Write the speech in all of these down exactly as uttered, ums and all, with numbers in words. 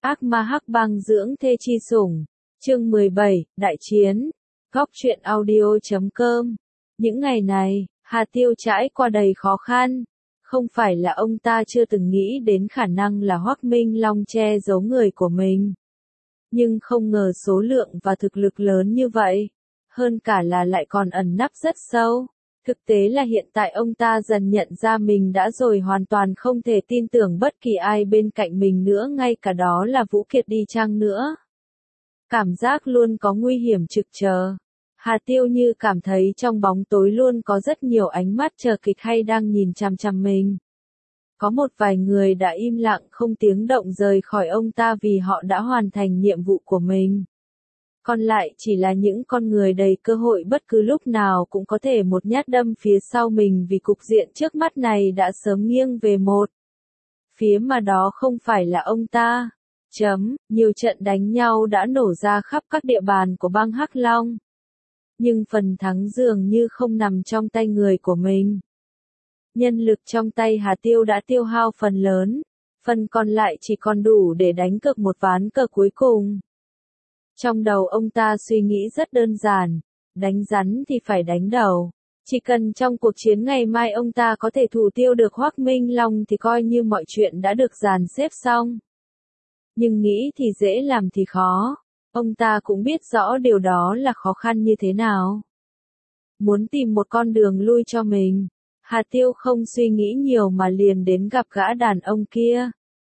Ác ma hắc băng dưỡng thê chi sủng. Chương mười bảy, Đại chiến. Góc truyện audio chấm com. Những ngày này, Hà Tiêu trải qua đầy khó khăn. Không phải là ông ta chưa từng nghĩ đến khả năng là Hoắc Minh Long che giấu người của mình. Nhưng không ngờ số lượng và thực lực lớn như vậy. Hơn cả là lại còn ẩn nấp rất sâu. Thực tế là hiện tại ông ta dần nhận ra mình đã rồi hoàn toàn không thể tin tưởng bất kỳ ai bên cạnh mình nữa, ngay cả đó là Vũ Kiệt đi chăng nữa. Cảm giác luôn có nguy hiểm trực chờ. Hà Tiêu như cảm thấy trong bóng tối luôn có rất nhiều ánh mắt chờ kịch hay đang nhìn chằm chằm mình. Có một vài người đã im lặng không tiếng động rời khỏi ông ta vì họ đã hoàn thành nhiệm vụ của mình. Còn lại chỉ là những con người đầy cơ hội bất cứ lúc nào cũng có thể một nhát đâm phía sau mình vì cục diện trước mắt này đã sớm nghiêng về một phía mà đó không phải là ông ta. Chấm, nhiều trận đánh nhau đã nổ ra khắp các địa bàn của băng Hắc Long. Nhưng phần thắng dường như không nằm trong tay người của mình. Nhân lực trong tay Hà Tiêu đã tiêu hao phần lớn, phần còn lại chỉ còn đủ để đánh cược một ván cờ cuối cùng. Trong đầu ông ta suy nghĩ rất đơn giản, đánh rắn thì phải đánh đầu. Chỉ cần trong cuộc chiến ngày mai ông ta có thể thủ tiêu được Hoắc Minh Long thì coi như mọi chuyện đã được dàn xếp xong. Nhưng nghĩ thì dễ làm thì khó, ông ta cũng biết rõ điều đó là khó khăn như thế nào. Muốn tìm một con đường lui cho mình, Hà Tiêu không suy nghĩ nhiều mà liền đến gặp gã đàn ông kia.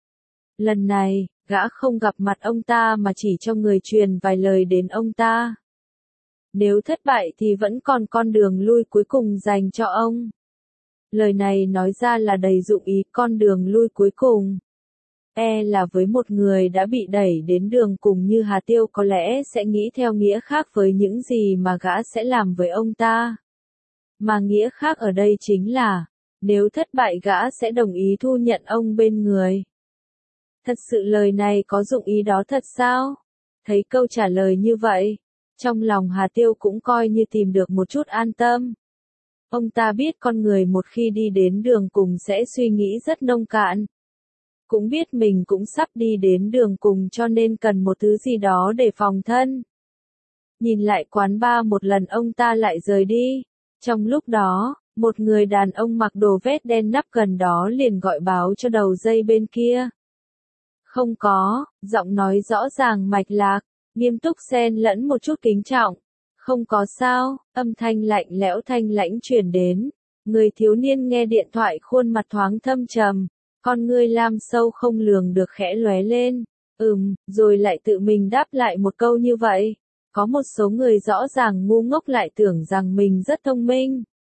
Lần này, gã không gặp mặt ông ta mà chỉ cho người truyền vài lời đến ông ta. Nếu thất bại thì vẫn còn con đường lui cuối cùng dành cho ông. Lời này nói ra là đầy dụng ý, con đường lui cuối cùng. E là với một người đã bị đẩy đến đường cùng như Hà Tiêu có lẽ sẽ nghĩ theo nghĩa khác với những gì mà gã sẽ làm với ông ta. Mà nghĩa khác ở đây chính là, nếu thất bại gã sẽ đồng ý thu nhận ông bên người. Thật sự lời này có dụng ý đó thật sao? Thấy câu trả lời như vậy, trong lòng Hà Tiêu cũng coi như tìm được một chút an tâm. Ông ta biết con người một khi đi đến đường cùng sẽ suy nghĩ rất nông cạn. Cũng biết mình cũng sắp đi đến đường cùng cho nên cần một thứ gì đó để phòng thân. Nhìn lại quán bar một lần ông ta lại rời đi. Trong lúc đó, một người đàn ông mặc đồ vest đen nắp gần đó liền gọi báo cho đầu dây bên kia. Không có, giọng nói rõ ràng mạch lạc, nghiêm túc xen lẫn một chút kính trọng. Không có sao, âm thanh lạnh lẽo thanh lãnh truyền đến. Người thiếu niên nghe điện thoại khuôn mặt thoáng thâm trầm, con ngươi lam sâu không lường được khẽ lóe lên. Ừm, rồi lại tự mình đáp lại một câu như vậy. Có một số người rõ ràng ngu ngốc lại tưởng rằng mình rất thông minh.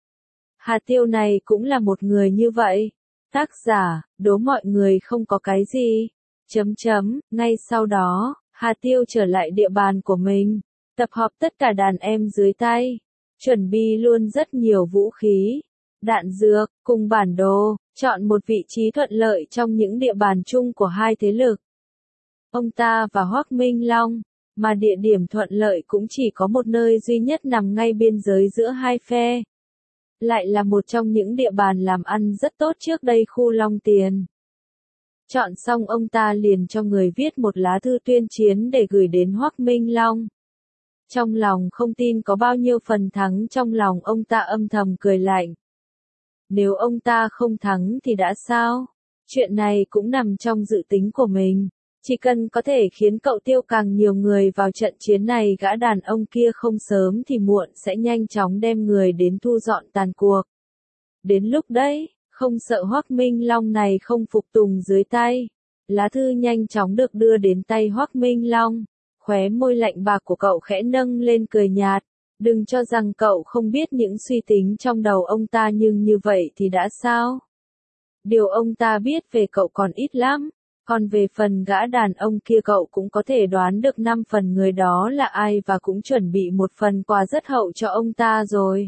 Hà Tiêu này cũng là một người như vậy. Tác giả, đố mọi người không có cái gì. Chấm chấm, ngay sau đó, Hà Tiêu trở lại địa bàn của mình, tập hợp tất cả đàn em dưới tay, chuẩn bị luôn rất nhiều vũ khí, đạn dược, cùng bản đồ, chọn một vị trí thuận lợi trong những địa bàn chung của hai thế lực. Ông ta và Hoắc Minh Long, mà địa điểm thuận lợi cũng chỉ có một nơi duy nhất nằm ngay biên giới giữa hai phe. Lại là một trong những địa bàn làm ăn rất tốt trước đây khu Long Tiền. Chọn xong ông ta liền cho người viết một lá thư tuyên chiến để gửi đến Hoắc Minh Long. Trong lòng không tin có bao nhiêu phần thắng, trong lòng ông ta âm thầm cười lạnh. Nếu ông ta không thắng thì đã sao? Chuyện này cũng nằm trong dự tính của mình. Chỉ cần có thể khiến cậu tiêu càng nhiều người vào trận chiến này, gã đàn ông kia không sớm thì muộn sẽ nhanh chóng đem người đến thu dọn tàn cuộc. Đến lúc đấy, không sợ Hoắc Minh Long này không phục tùng dưới tay. Lá thư nhanh chóng được đưa đến tay Hoắc Minh Long. Khóe môi lạnh bạc của cậu khẽ nâng lên cười nhạt. Đừng cho rằng cậu không biết những suy tính trong đầu ông ta, nhưng như vậy thì đã sao? Điều ông ta biết về cậu còn ít lắm. Còn về phần gã đàn ông kia cậu cũng có thể đoán được năm phần người đó là ai và cũng chuẩn bị một phần quà rất hậu cho ông ta rồi.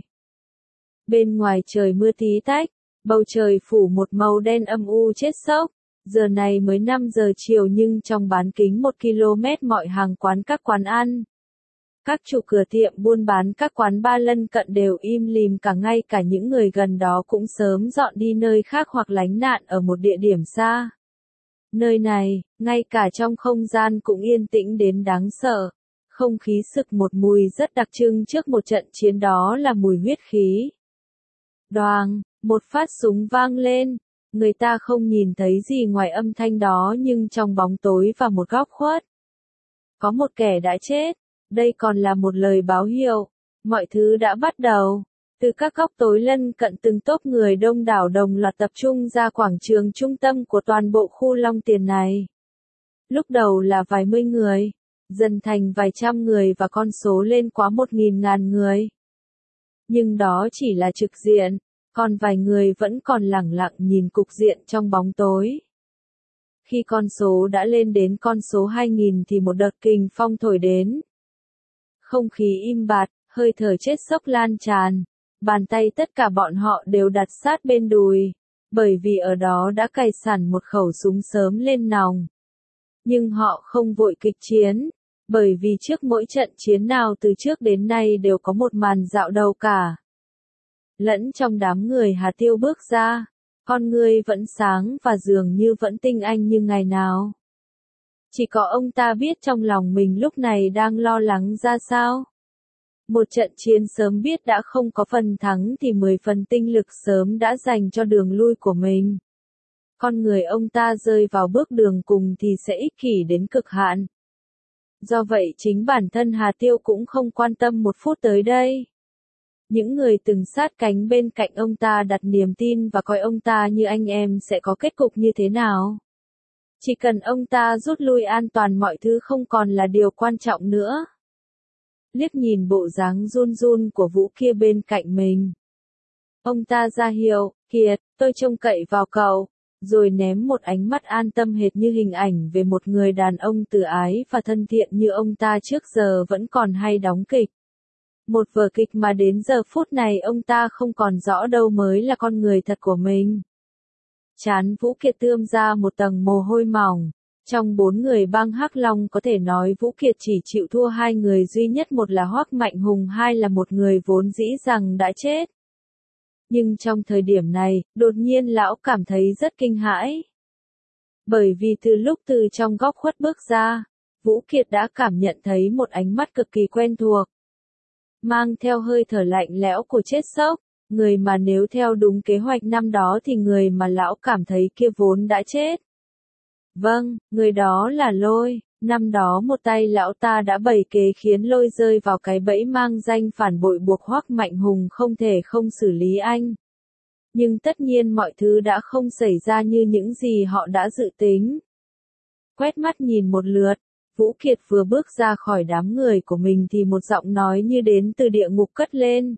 Bên ngoài trời mưa tí tách, bầu trời phủ một màu đen âm u chết sốc. Giờ này mới năm giờ chiều nhưng trong bán kính một ki lô mét mọi hàng quán các quán ăn. Các chủ cửa tiệm buôn bán các quán bar lân cận đều im lìm, cả ngay cả những người gần đó cũng sớm dọn đi nơi khác hoặc lánh nạn ở một địa điểm xa. Nơi này, ngay cả trong không gian cũng yên tĩnh đến đáng sợ. Không khí sực một mùi rất đặc trưng trước một trận chiến, đó là mùi huyết khí. Đoàng, một phát súng vang lên. Người ta không nhìn thấy gì ngoài âm thanh đó, nhưng trong bóng tối và một góc khuất, có một kẻ đã chết. Đây còn là một lời báo hiệu. Mọi thứ đã bắt đầu. Từ các góc tối lân cận, từng tốp người đông đảo đồng loạt tập trung ra quảng trường trung tâm của toàn bộ khu Long Tiền này. Lúc đầu là vài mươi người, dần thành vài trăm người và con số lên quá một nghìn ngàn người. Nhưng đó chỉ là trực diện, còn vài người vẫn còn lẳng lặng nhìn cục diện trong bóng tối. Khi con số đã lên đến con số hai nghìn thì một đợt kình phong thổi đến. Không khí im bặt, hơi thở chết sốc lan tràn. Bàn tay tất cả bọn họ đều đặt sát bên đùi, bởi vì ở đó đã cài sẵn một khẩu súng sớm lên nòng. Nhưng họ không vội kịch chiến, bởi vì trước mỗi trận chiến nào từ trước đến nay đều có một màn dạo đầu cả. Lẫn trong đám người Hà Tiêu bước ra, con người vẫn sáng và dường như vẫn tinh anh như ngày nào. Chỉ có ông ta biết trong lòng mình lúc này đang lo lắng ra sao. Một trận chiến sớm biết đã không có phần thắng thì mười phần tinh lực sớm đã dành cho đường lui của mình. Con người ông ta rơi vào bước đường cùng thì sẽ ích kỷ đến cực hạn. Do vậy chính bản thân Hà Tiêu cũng không quan tâm một phút tới đây. Những người từng sát cánh bên cạnh ông ta đặt niềm tin và coi ông ta như anh em sẽ có kết cục như thế nào. Chỉ cần ông ta rút lui an toàn, mọi thứ không còn là điều quan trọng nữa. Liếc nhìn bộ dáng run run của Vũ kia bên cạnh mình, ông ta ra hiệu, Kiệt, tôi trông cậy vào cậu, rồi ném một ánh mắt an tâm hệt như hình ảnh về một người đàn ông từ ái và thân thiện như ông ta trước giờ vẫn còn hay đóng kịch. Một vở kịch mà đến giờ phút này ông ta không còn rõ đâu mới là con người thật của mình. Trán Vũ Kiệt tươm ra một tầng mồ hôi mỏng. Trong bốn người bang Hắc Long có thể nói Vũ Kiệt chỉ chịu thua hai người duy nhất, một là Hoắc Mạnh Hùng, hai là một người vốn dĩ rằng đã chết. Nhưng trong thời điểm này, đột nhiên lão cảm thấy rất kinh hãi. Bởi vì từ lúc từ trong góc khuất bước ra, Vũ Kiệt đã cảm nhận thấy một ánh mắt cực kỳ quen thuộc. Mang theo hơi thở lạnh lẽo của chết sốc, người mà nếu theo đúng kế hoạch năm đó thì người mà lão cảm thấy kia vốn đã chết. Vâng, người đó là Lôi. Năm đó một tay lão ta đã bày kế khiến Lôi rơi vào cái bẫy mang danh phản bội, buộc Hoắc Mạnh Hùng không thể không xử lý anh. Nhưng tất nhiên mọi thứ đã không xảy ra như những gì họ đã dự tính. Quét mắt nhìn một lượt, Vũ Kiệt vừa bước ra khỏi đám người của mình thì một giọng nói như đến từ địa ngục cất lên.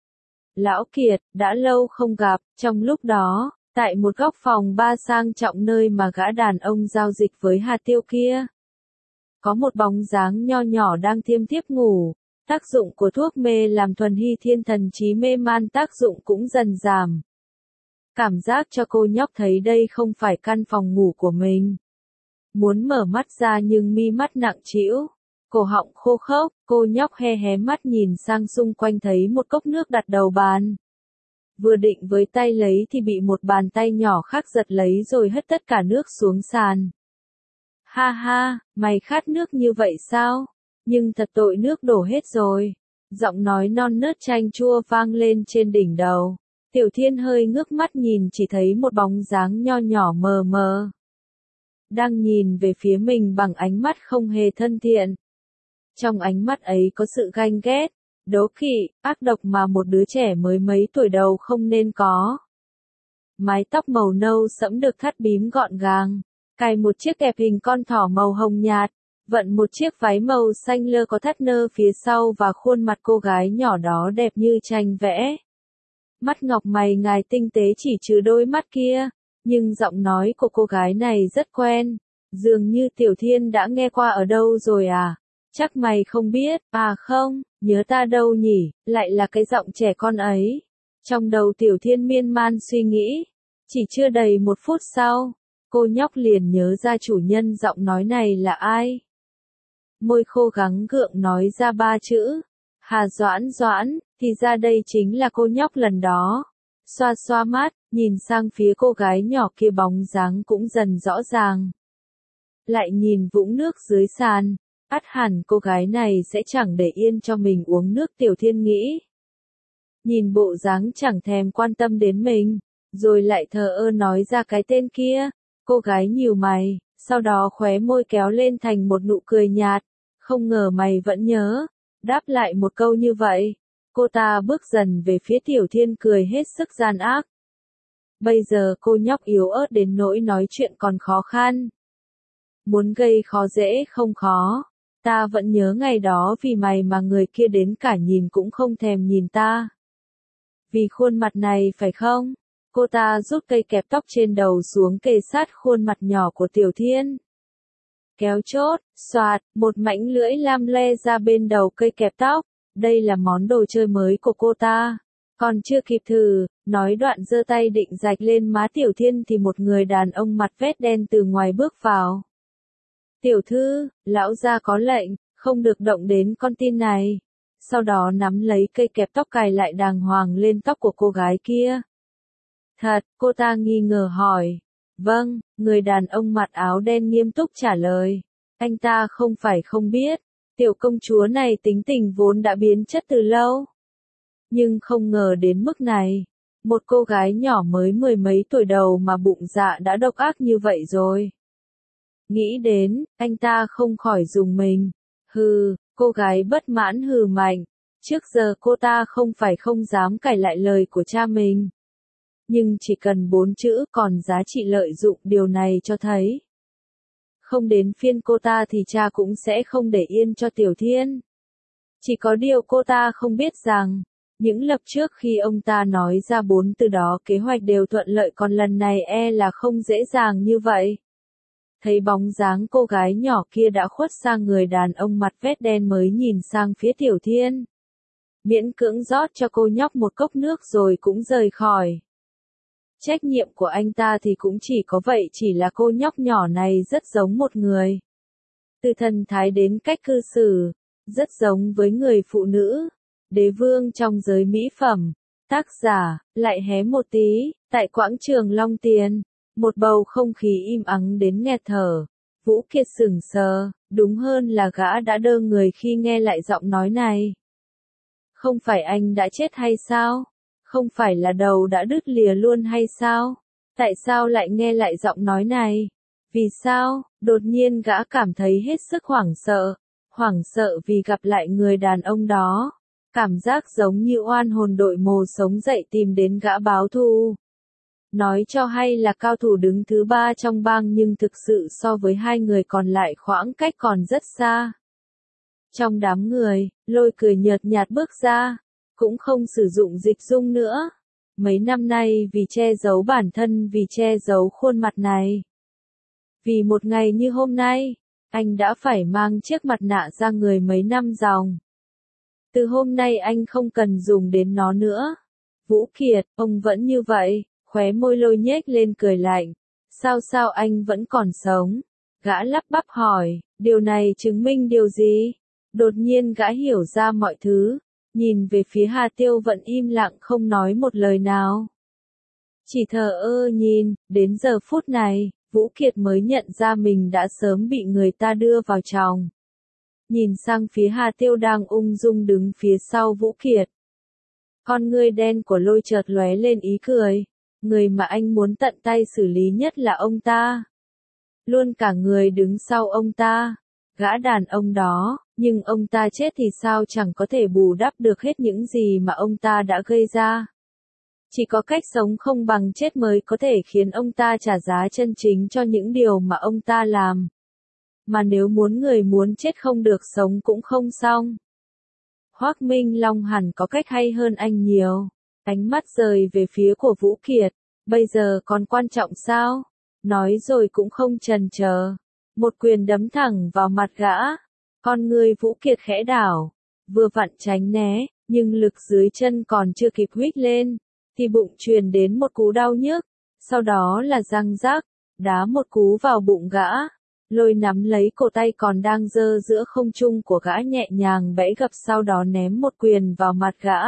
Lão Kiệt, đã lâu không gặp. Trong lúc đó, tại một góc phòng ba sang trọng nơi mà gã đàn ông giao dịch với Hà Tiêu kia, có một bóng dáng nho nhỏ đang thiêm thiếp ngủ. Tác dụng của thuốc mê làm thuần hy thiên thần trí mê man, tác dụng cũng dần giảm. Cảm giác cho cô nhóc thấy đây không phải căn phòng ngủ của mình. Muốn mở mắt ra nhưng mi mắt nặng trĩu, cổ họng khô khốc, cô nhóc hé hé mắt nhìn sang xung quanh thấy một cốc nước đặt đầu bàn. Vừa định với tay lấy thì bị một bàn tay nhỏ khác giật lấy rồi hất tất cả nước xuống sàn. Ha ha, mày khát nước như vậy sao? Nhưng thật tội, nước đổ hết rồi. Giọng nói non nớt chanh chua vang lên trên đỉnh đầu. Tiểu Thiên hơi ngước mắt nhìn, chỉ thấy một bóng dáng nho nhỏ mờ mờ đang nhìn về phía mình bằng ánh mắt không hề thân thiện. Trong ánh mắt ấy có sự ganh ghét, đố kỵ, ác độc mà một đứa trẻ mới mấy tuổi đầu không nên có. Mái tóc màu nâu sẫm được thắt bím gọn gàng, cài một chiếc kẹp hình con thỏ màu hồng nhạt, vận một chiếc váy màu xanh lơ có thắt nơ phía sau, và khuôn mặt cô gái nhỏ đó đẹp như tranh vẽ. Mắt ngọc mày ngài tinh tế chỉ trừ đôi mắt kia, nhưng giọng nói của cô gái này rất quen, dường như Tiểu Thiên đã nghe qua ở đâu rồi à? Chắc mày không biết, à không, nhớ ta đâu nhỉ, lại là cái giọng trẻ con ấy. Trong đầu Tiểu Thiên miên man suy nghĩ, chỉ chưa đầy một phút sau, cô nhóc liền nhớ ra chủ nhân giọng nói này là ai. Môi khô gắng gượng nói ra ba chữ, Hà Doãn Doãn, thì ra đây chính là cô nhóc lần đó. Xoa xoa mắt, nhìn sang phía cô gái nhỏ kia, bóng dáng cũng dần rõ ràng. lại nhìn vũng nước dưới sàn, ắt hẳn cô gái này sẽ chẳng để yên cho mình uống nước. Tiểu Thiên nghĩ. Nhìn bộ dáng chẳng thèm quan tâm đến mình, rồi lại thờ ơ nói ra cái tên kia, cô gái nhíu mày, sau đó khóe môi kéo lên thành một nụ cười nhạt, không ngờ mày vẫn nhớ, đáp lại một câu như vậy. Cô ta bước dần về phía Tiểu Thiên cười hết sức gian ác. Bây giờ cô nhóc yếu ớt đến nỗi nói chuyện còn khó khăn. Muốn gây khó dễ không khó. Ta vẫn nhớ ngày đó vì mày mà người kia đến cả nhìn cũng không thèm nhìn ta. Vì khuôn mặt này phải không? Cô ta rút cây kẹp tóc trên đầu xuống kề sát khuôn mặt nhỏ của Tiểu Thiên. Kéo chốt, xoạt, một mảnh lưỡi lam le ra bên đầu cây kẹp tóc. Đây là món đồ chơi mới của cô ta. Còn chưa kịp thử, nói đoạn giơ tay định rạch lên má Tiểu Thiên thì một người đàn ông mặt vét đen từ ngoài bước vào. Tiểu thư, lão gia có lệnh, không được động đến con tin này. Sau đó nắm lấy cây kẹp tóc cài lại đàng hoàng lên tóc của cô gái kia. Thật, cô ta nghi ngờ hỏi. Vâng, người đàn ông mặc áo đen nghiêm túc trả lời. Anh ta không phải không biết, tiểu công chúa này tính tình vốn đã biến chất từ lâu. Nhưng không ngờ đến mức này, một cô gái nhỏ mới mười mấy tuổi đầu mà bụng dạ đã độc ác như vậy rồi. Nghĩ đến, anh ta không khỏi rùng mình. Hừ, cô gái bất mãn hừ mạnh. Trước giờ cô ta không phải không dám cãi lại lời của cha mình. Nhưng chỉ cần bốn chữ còn giá trị lợi dụng, điều này cho thấy. Không đến phiên cô ta thì cha cũng sẽ không để yên cho Tiểu Thiên. Chỉ có điều cô ta không biết rằng, những lập trước khi ông ta nói ra bốn từ đó kế hoạch đều thuận lợi, còn lần này e là không dễ dàng như vậy. Thấy bóng dáng cô gái nhỏ kia đã khuất sang người đàn ông mặt vét đen mới nhìn sang phía Tiểu Thiên. Miễn cưỡng rót cho cô nhóc một cốc nước rồi cũng rời khỏi. Trách nhiệm của anh ta thì cũng chỉ có vậy, chỉ là cô nhóc nhỏ này rất giống một người. Từ thần thái đến cách cư xử, rất giống với người phụ nữ, đế vương trong giới mỹ phẩm. Tác giả, lại hé một tí, tại quảng trường Long Tiền. Một bầu không khí im ắng đến nghẹt thở. Vũ Kiệt sững sờ, đúng hơn là gã đã đơ người khi nghe lại giọng nói này. Không phải anh đã chết hay sao? Không phải là đầu đã đứt lìa luôn hay sao? Tại sao lại nghe lại giọng nói này? Vì sao? Đột nhiên gã cảm thấy hết sức hoảng sợ. Hoảng sợ vì gặp lại người đàn ông đó. Cảm giác giống như oan hồn đội mồ sống dậy tìm đến gã báo thù. Nói cho hay là cao thủ đứng thứ ba trong bang, nhưng thực sự so với hai người còn lại khoảng cách còn rất xa. Trong đám người, Lôi cười nhợt nhạt bước ra, cũng không sử dụng dịch dung nữa. Mấy năm nay vì che giấu bản thân, vì che giấu khuôn mặt này. Vì một ngày như hôm nay, anh đã phải mang chiếc mặt nạ ra người mấy năm dòng. Từ hôm nay anh không cần dùng đến nó nữa. Vũ Kiệt, ông vẫn như vậy. Khóe môi Lôi nhếch lên cười lạnh. Sao sao anh vẫn còn sống? Gã lắp bắp hỏi, điều này chứng minh điều gì? Đột nhiên gã hiểu ra mọi thứ, nhìn về phía Hà Tiêu vẫn im lặng không nói một lời nào. Chỉ thờ ơ nhìn, đến giờ phút này, Vũ Kiệt mới nhận ra mình đã sớm bị người ta đưa vào chòng. Nhìn sang phía Hà Tiêu đang ung dung đứng phía sau Vũ Kiệt. Con ngươi đen của Lôi chợt lóe lên ý cười. Người mà anh muốn tận tay xử lý nhất là ông ta. Luôn cả người đứng sau ông ta. Gã đàn ông đó, nhưng ông ta chết thì sao chẳng có thể bù đắp được hết những gì mà ông ta đã gây ra. Chỉ có cách sống không bằng chết mới có thể khiến ông ta trả giá chân chính cho những điều mà ông ta làm. Mà nếu muốn người muốn chết không được sống cũng không xong. Hoắc Minh Long hẳn có cách hay hơn anh nhiều. Ánh mắt rời về phía của Vũ Kiệt. Bây giờ còn quan trọng sao? Nói rồi cũng không chần chờ. Một quyền đấm thẳng vào mặt gã. Con người Vũ Kiệt khẽ đảo. Vừa vặn tránh né, nhưng lực dưới chân còn chưa kịp huých lên. Thì bụng truyền đến một cú đau nhức. Sau đó là răng rắc. Đá một cú vào bụng gã. Lôi nắm lấy cổ tay còn đang giơ giữa không trung của gã nhẹ nhàng bẫy gập, sau đó ném một quyền vào mặt gã.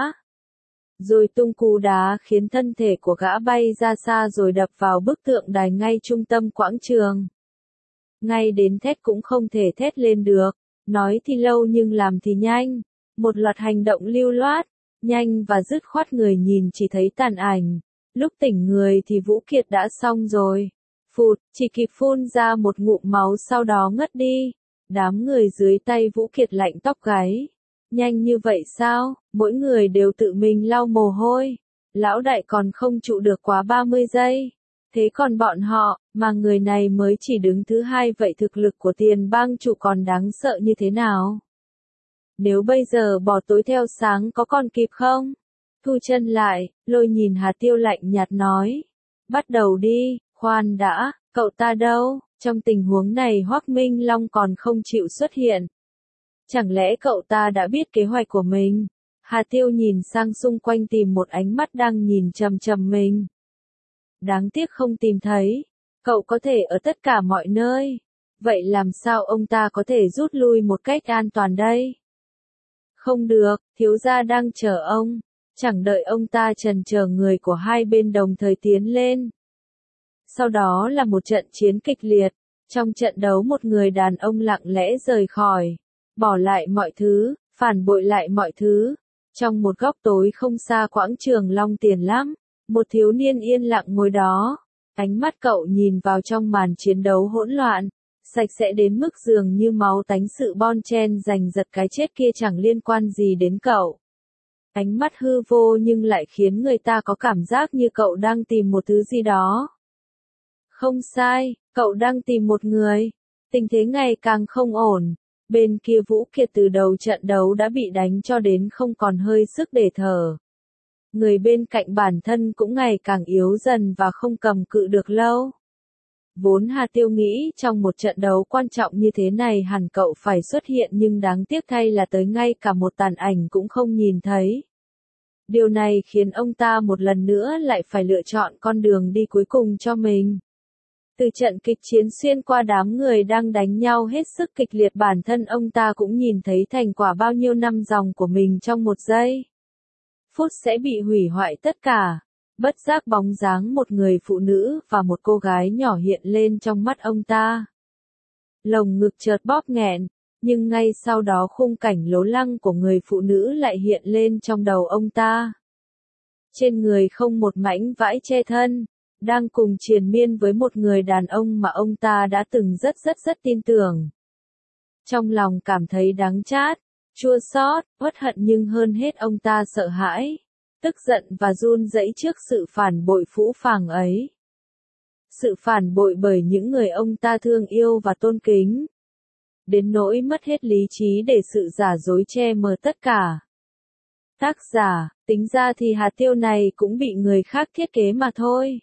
Rồi tung cú đá khiến thân thể của gã bay ra xa rồi đập vào bức tượng đài ngay trung tâm quảng trường. ngay đến thét cũng không thể thét lên được, nói thì lâu nhưng làm thì nhanh, một loạt hành động lưu loát, nhanh và dứt khoát, người nhìn chỉ thấy tàn ảnh, lúc tỉnh người thì Vũ Kiệt đã xong rồi, phụt, chỉ kịp phun ra một ngụm máu sau đó ngất đi, đám người dưới tay Vũ Kiệt lạnh tóc gáy, nhanh như vậy sao, mỗi người đều tự mình lau mồ hôi, lão đại còn không trụ được quá ba mươi giây. Thế còn bọn họ, mà người này mới chỉ đứng thứ hai, vậy thực lực của Tiền Bang chủ còn đáng sợ như thế nào? Nếu bây giờ bỏ tối theo sáng có còn kịp không? Thu chân lại, Lôi nhìn Hà Tiêu lạnh nhạt nói. Bắt đầu đi, khoan đã, cậu ta đâu? Trong tình huống này Hoắc Minh Long còn không chịu xuất hiện. Chẳng lẽ cậu ta đã biết kế hoạch của mình? Hà Tiêu nhìn sang xung quanh tìm một ánh mắt đang nhìn chằm chằm mình. Đáng tiếc không tìm thấy. Cậu có thể ở tất cả mọi nơi. Vậy làm sao ông ta có thể rút lui một cách an toàn đây? Không được, thiếu gia đang chờ ông. Chẳng đợi ông ta trần chờ, người của hai bên đồng thời tiến lên. Sau đó là một trận chiến kịch liệt. Trong trận đấu một người đàn ông lặng lẽ rời khỏi. Bỏ lại mọi thứ, phản bội lại mọi thứ. Trong một góc tối không xa quảng trường Long Tiền lắm. Một thiếu niên yên lặng ngồi đó, ánh mắt cậu nhìn vào trong màn chiến đấu hỗn loạn, sạch sẽ đến mức dường như máu tánh, sự bon chen giành giật cái chết kia chẳng liên quan gì đến cậu. Ánh mắt hư vô nhưng lại khiến người ta có cảm giác như cậu đang tìm một thứ gì đó. Không sai, cậu đang tìm một người. Tình thế ngày càng không ổn. Bên kia Vũ Kiệt từ đầu trận đấu đã bị đánh cho đến không còn hơi sức để thở. Người bên cạnh bản thân cũng ngày càng yếu dần và không cầm cự được lâu. Vốn Hà Tiêu nghĩ trong một trận đấu quan trọng như thế này hẳn cậu phải xuất hiện, nhưng đáng tiếc thay là tới ngay cả một tàn ảnh cũng không nhìn thấy. Điều này khiến ông ta một lần nữa lại phải lựa chọn con đường đi cuối cùng cho mình. Từ trận kịch chiến xuyên qua đám người đang đánh nhau hết sức kịch liệt, bản thân ông ta cũng nhìn thấy thành quả bao nhiêu năm dòng của mình trong một giây. Phút sẽ bị hủy hoại tất cả. Bất giác bóng dáng một người phụ nữ và một cô gái nhỏ hiện lên trong mắt ông ta. Lồng ngực chợt bóp nghẹn, nhưng ngay sau đó khung cảnh lố lăng của người phụ nữ lại hiện lên trong đầu ông ta. Trên người không một mảnh vải che thân, đang cùng triền miên với một người đàn ông mà ông ta đã từng rất rất rất tin tưởng. Trong lòng cảm thấy đắng chát, chua xót, uất hận, nhưng hơn hết ông ta sợ hãi, tức giận và run rẩy trước sự phản bội phũ phàng ấy. Sự phản bội bởi những người ông ta thương yêu và tôn kính. Đến nỗi mất hết lý trí để sự giả dối che mờ tất cả. Tác giả, tính ra thì Hà Tiêu này cũng bị người khác thiết kế mà thôi.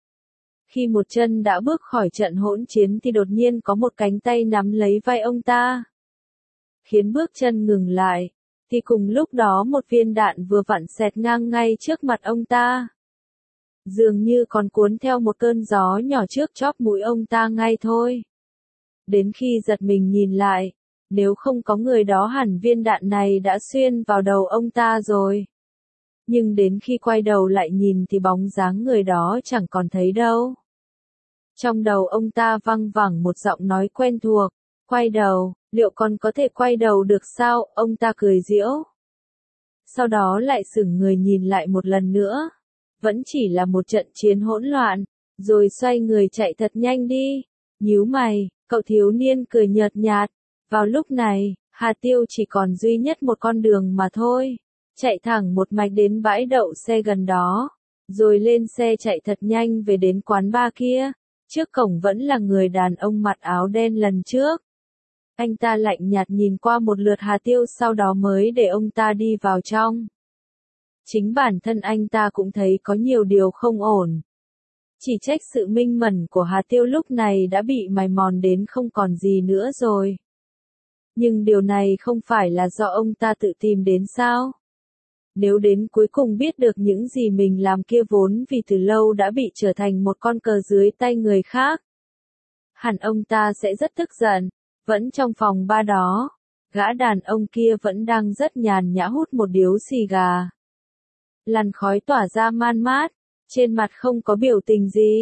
Khi một chân đã bước khỏi trận hỗn chiến thì đột nhiên có một cánh tay nắm lấy vai ông ta, khiến bước chân ngừng lại, thì cùng lúc đó một viên đạn vừa vặn xẹt ngang ngay trước mặt ông ta. Dường như còn cuốn theo một cơn gió nhỏ trước chóp mũi ông ta ngay thôi. Đến khi giật mình nhìn lại, nếu không có người đó hẳn viên đạn này đã xuyên vào đầu ông ta rồi. Nhưng đến khi quay đầu lại nhìn thì bóng dáng người đó chẳng còn thấy đâu. Trong đầu ông ta văng vẳng một giọng nói quen thuộc, quay đầu, liệu còn có thể quay đầu được sao, ông ta cười giễu. Sau đó lại sững người nhìn lại một lần nữa, vẫn chỉ là một trận chiến hỗn loạn, rồi xoay người chạy thật nhanh đi. Nhíu mày, cậu thiếu niên cười nhợt nhạt, vào lúc này, Hà Tiêu chỉ còn duy nhất một con đường mà thôi, chạy thẳng một mạch đến bãi đậu xe gần đó, rồi lên xe chạy thật nhanh về đến quán bar kia. Trước cổng vẫn là người đàn ông mặc áo đen lần trước. Anh ta lạnh nhạt nhìn qua một lượt Hà Tiêu, sau đó mới để ông ta đi vào trong. Chính bản thân anh ta cũng thấy có nhiều điều không ổn. Chỉ trách sự minh mẫn của Hà Tiêu lúc này đã bị mài mòn đến không còn gì nữa rồi. Nhưng điều này không phải là do ông ta tự tìm đến sao? Nếu đến cuối cùng biết được những gì mình làm kia vốn vì từ lâu đã bị trở thành một con cờ dưới tay người khác, hẳn ông ta sẽ rất tức giận. Vẫn trong phòng ba đó, gã đàn ông kia vẫn đang rất nhàn nhã hút một điếu xì gà. Làn khói tỏa ra man mát, trên mặt không có biểu tình gì,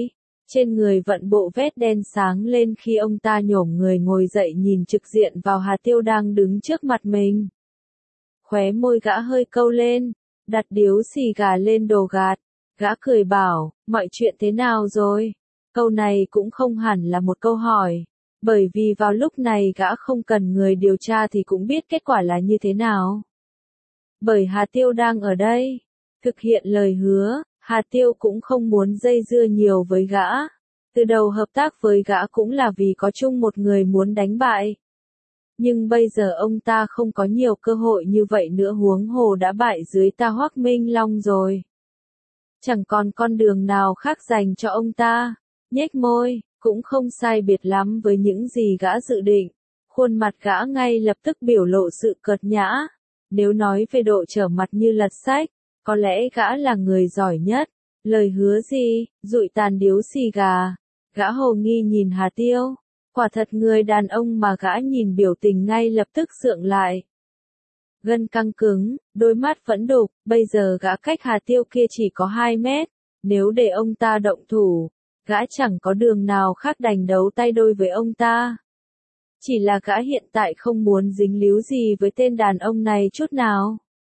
Trên người vận bộ vết đen sáng lên khi ông ta nhổm người ngồi dậy nhìn trực diện vào Hà Tiêu đang đứng trước mặt mình. Khóe môi gã hơi câu lên, đặt điếu xì gà lên đồ gạt. Gã cười bảo, mọi chuyện thế nào rồi? Câu này cũng không hẳn là một câu hỏi, bởi vì vào lúc này gã không cần người điều tra thì cũng biết kết quả là như thế nào. Bởi Hà Tiêu đang ở đây, thực hiện lời hứa, Hà Tiêu cũng không muốn dây dưa nhiều với gã. Từ đầu hợp tác với gã cũng là vì có chung một người muốn đánh bại. Nhưng bây giờ ông ta không có nhiều cơ hội như vậy nữa, huống hồ đã bại dưới ta Hoắc Minh Long rồi. Chẳng còn con đường nào khác dành cho ông ta. Nhếch môi, cũng không sai biệt lắm với những gì gã dự định. Khuôn mặt gã ngay lập tức biểu lộ sự cợt nhã. Nếu nói về độ trở mặt như lật sách, có lẽ gã là người giỏi nhất. Lời hứa gì, dụi tàn điếu xì gà. Gã hồ nghi nhìn Hà Tiêu. Quả thật người đàn ông mà gã nhìn biểu tình ngay lập tức sượng lại. Gân căng cứng, đôi mắt vẫn đục, bây giờ gã cách Hà Tiêu kia chỉ có hai mét. Nếu để ông ta động thủ, gã chẳng có đường nào khác đành đấu tay đôi với ông ta. Chỉ là gã hiện tại không muốn dính líu gì với tên đàn ông này chút nào.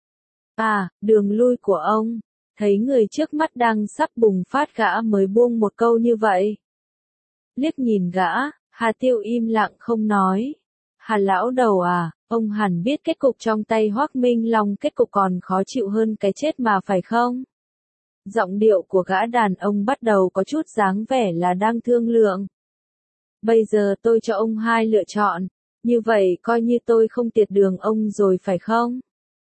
À, đường lui của ông. Thấy người trước mắt đang sắp bùng phát gã mới buông một câu như vậy. Liếc nhìn gã, Hà Tiêu im lặng không nói. Hà lão đầu à, ông hẳn biết kết cục trong tay Hoắc Minh Long, kết cục còn khó chịu hơn cái chết mà phải không? Giọng điệu của gã đàn ông bắt đầu có chút dáng vẻ là đang thương lượng. Bây giờ tôi cho ông hai lựa chọn, như vậy coi như tôi không tiệt đường ông rồi phải không?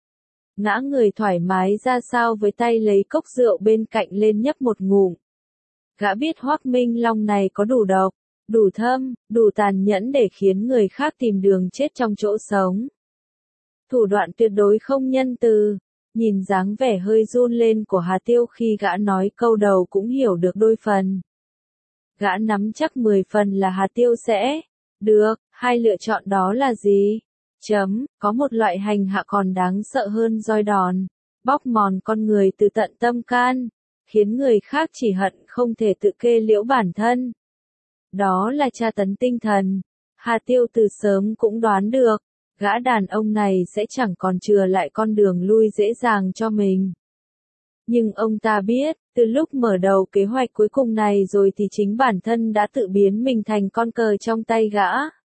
Ngã người thoải mái ra sao với tay lấy cốc rượu bên cạnh lên nhấp một ngụm. Gã biết Hoắc Minh Long này có đủ độc, đủ thâm, đủ tàn nhẫn để khiến người khác tìm đường chết trong chỗ sống. Thủ đoạn tuyệt đối không nhân từ. Nhìn dáng vẻ hơi run lên của Hà Tiêu khi gã nói câu đầu cũng hiểu được đôi phần. Gã nắm chắc mười phần là Hà Tiêu sẽ. Được, hai lựa chọn đó là gì? Chấm, có một loại hành hạ còn đáng sợ hơn roi đòn. Bóc mòn con người từ tận tâm can. Khiến người khác chỉ hận không thể tự kê liễu bản thân. Đó là tra tấn tinh thần. Hà Tiêu từ sớm cũng đoán được. Gã đàn ông này sẽ chẳng còn chừa lại con đường lui dễ dàng cho mình. Nhưng ông ta biết, từ lúc mở đầu kế hoạch cuối cùng này rồi thì chính bản thân đã tự biến mình thành con cờ trong tay gã.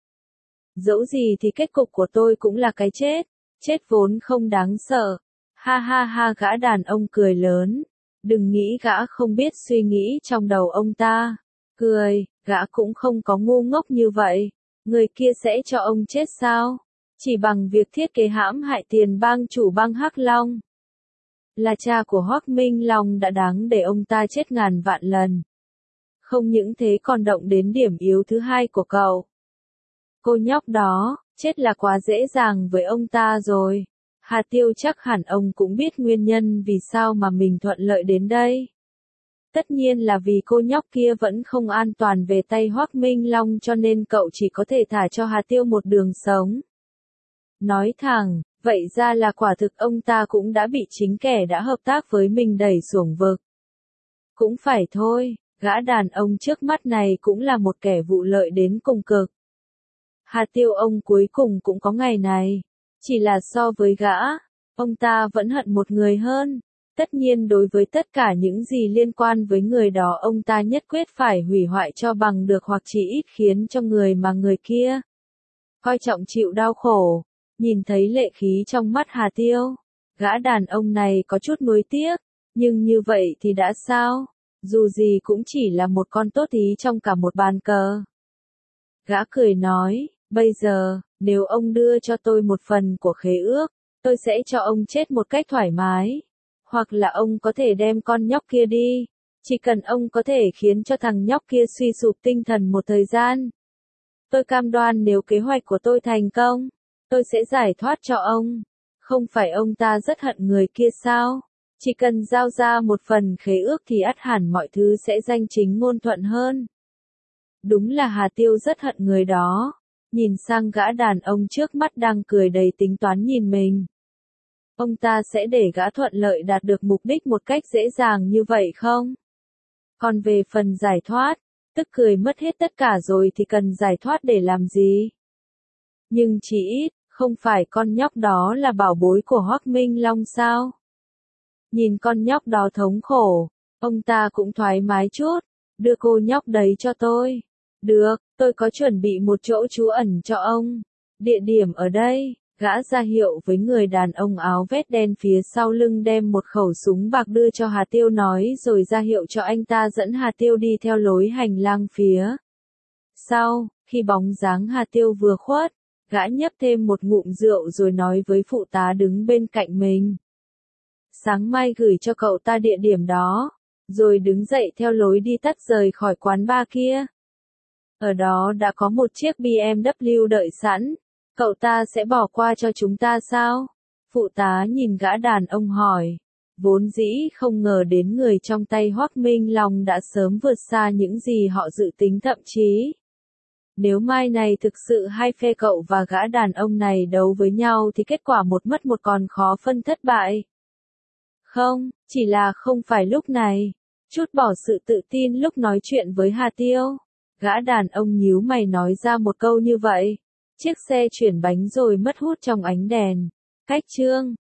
Dẫu gì thì kết cục của tôi cũng là cái chết, chết vốn không đáng sợ. Ha ha ha, gã đàn ông cười lớn. Đừng nghĩ gã không biết suy nghĩ trong đầu ông ta. Cười, gã cũng không có ngu ngốc như vậy. Người kia sẽ cho ông chết sao? Chỉ bằng việc thiết kế hãm hại tiền bang chủ bang Hắc Long. Là cha của Hoắc Minh Long đã đáng để ông ta chết ngàn vạn lần. Không những thế còn động đến điểm yếu thứ hai của cậu. Cô nhóc đó, chết là quá dễ dàng với ông ta rồi. Hà Tiêu chắc hẳn ông cũng biết nguyên nhân vì sao mà mình thuận lợi đến đây. Tất nhiên là vì cô nhóc kia vẫn không an toàn về tay Hoắc Minh Long cho nên cậu chỉ có thể thả cho Hà Tiêu một đường sống. Nói thẳng, vậy ra là quả thực ông ta cũng đã bị chính kẻ đã hợp tác với mình đẩy xuồng vực. Cũng phải thôi, gã đàn ông trước mắt này cũng là một kẻ vụ lợi đến cùng cực. Hà Tiêu ông cuối cùng cũng có ngày này. Chỉ là so với gã, ông ta vẫn hận một người hơn. Tất nhiên đối với tất cả những gì liên quan với người đó ông ta nhất quyết phải hủy hoại cho bằng được hoặc chỉ ít khiến cho người mà người kia coi trọng chịu đau khổ. Nhìn thấy lệ khí trong mắt Hà Tiêu, gã đàn ông này có chút nuối tiếc, nhưng như vậy thì đã sao? Dù gì cũng chỉ là một con tốt ý trong cả một bàn cờ. Gã cười nói, bây giờ, nếu ông đưa cho tôi một phần của khế ước, tôi sẽ cho ông chết một cách thoải mái. Hoặc là ông có thể đem con nhóc kia đi. Chỉ cần ông có thể khiến cho thằng nhóc kia suy sụp tinh thần một thời gian. Tôi cam đoan nếu kế hoạch của tôi thành công, tôi sẽ giải thoát cho ông. Không phải ông ta rất hận người kia sao? Chỉ cần giao ra một phần khế ước thì ắt hẳn mọi thứ sẽ danh chính ngôn thuận hơn. Đúng là Hà Tiêu rất hận người đó. Nhìn sang gã đàn ông trước mắt đang cười đầy tính toán nhìn mình. Ông ta sẽ để gã thuận lợi đạt được mục đích một cách dễ dàng như vậy không? Còn về phần giải thoát, tức cười mất hết tất cả rồi thì cần giải thoát để làm gì? Nhưng chỉ ít, không phải con nhóc đó là bảo bối của Hoắc Minh Long sao? Nhìn con nhóc đó thống khổ, ông ta cũng thoải mái chút, đưa cô nhóc đấy cho tôi. Được, tôi có chuẩn bị một chỗ trú ẩn cho ông. Địa điểm ở đây, gã ra hiệu với người đàn ông áo vest đen phía sau lưng đem một khẩu súng bạc đưa cho Hà Tiêu nói rồi ra hiệu cho anh ta dẫn Hà Tiêu đi theo lối hành lang phía sau. Khi bóng dáng Hà Tiêu vừa khuất, gã nhấp thêm một ngụm rượu rồi nói với phụ tá đứng bên cạnh mình. Sáng mai gửi cho cậu ta địa điểm đó, rồi đứng dậy theo lối đi tắt rời khỏi quán bar kia. Ở đó đã có một chiếc bê em vê đợi sẵn, cậu ta sẽ bỏ qua cho chúng ta sao? Phụ tá nhìn gã đàn ông hỏi, vốn dĩ không ngờ đến người trong tay Hoắc Minh Long đã sớm vượt xa những gì họ dự tính thậm chí. Nếu mai này thực sự hai phe cậu và gã đàn ông này đấu với nhau thì kết quả một mất một còn khó phân thất bại. Không, chỉ là không phải lúc này. Chút bỏ sự tự tin lúc nói chuyện với Hà Tiêu. Gã đàn ông nhíu mày nói ra một câu như vậy. Chiếc xe chuyển bánh rồi mất hút trong ánh đèn. Cách chương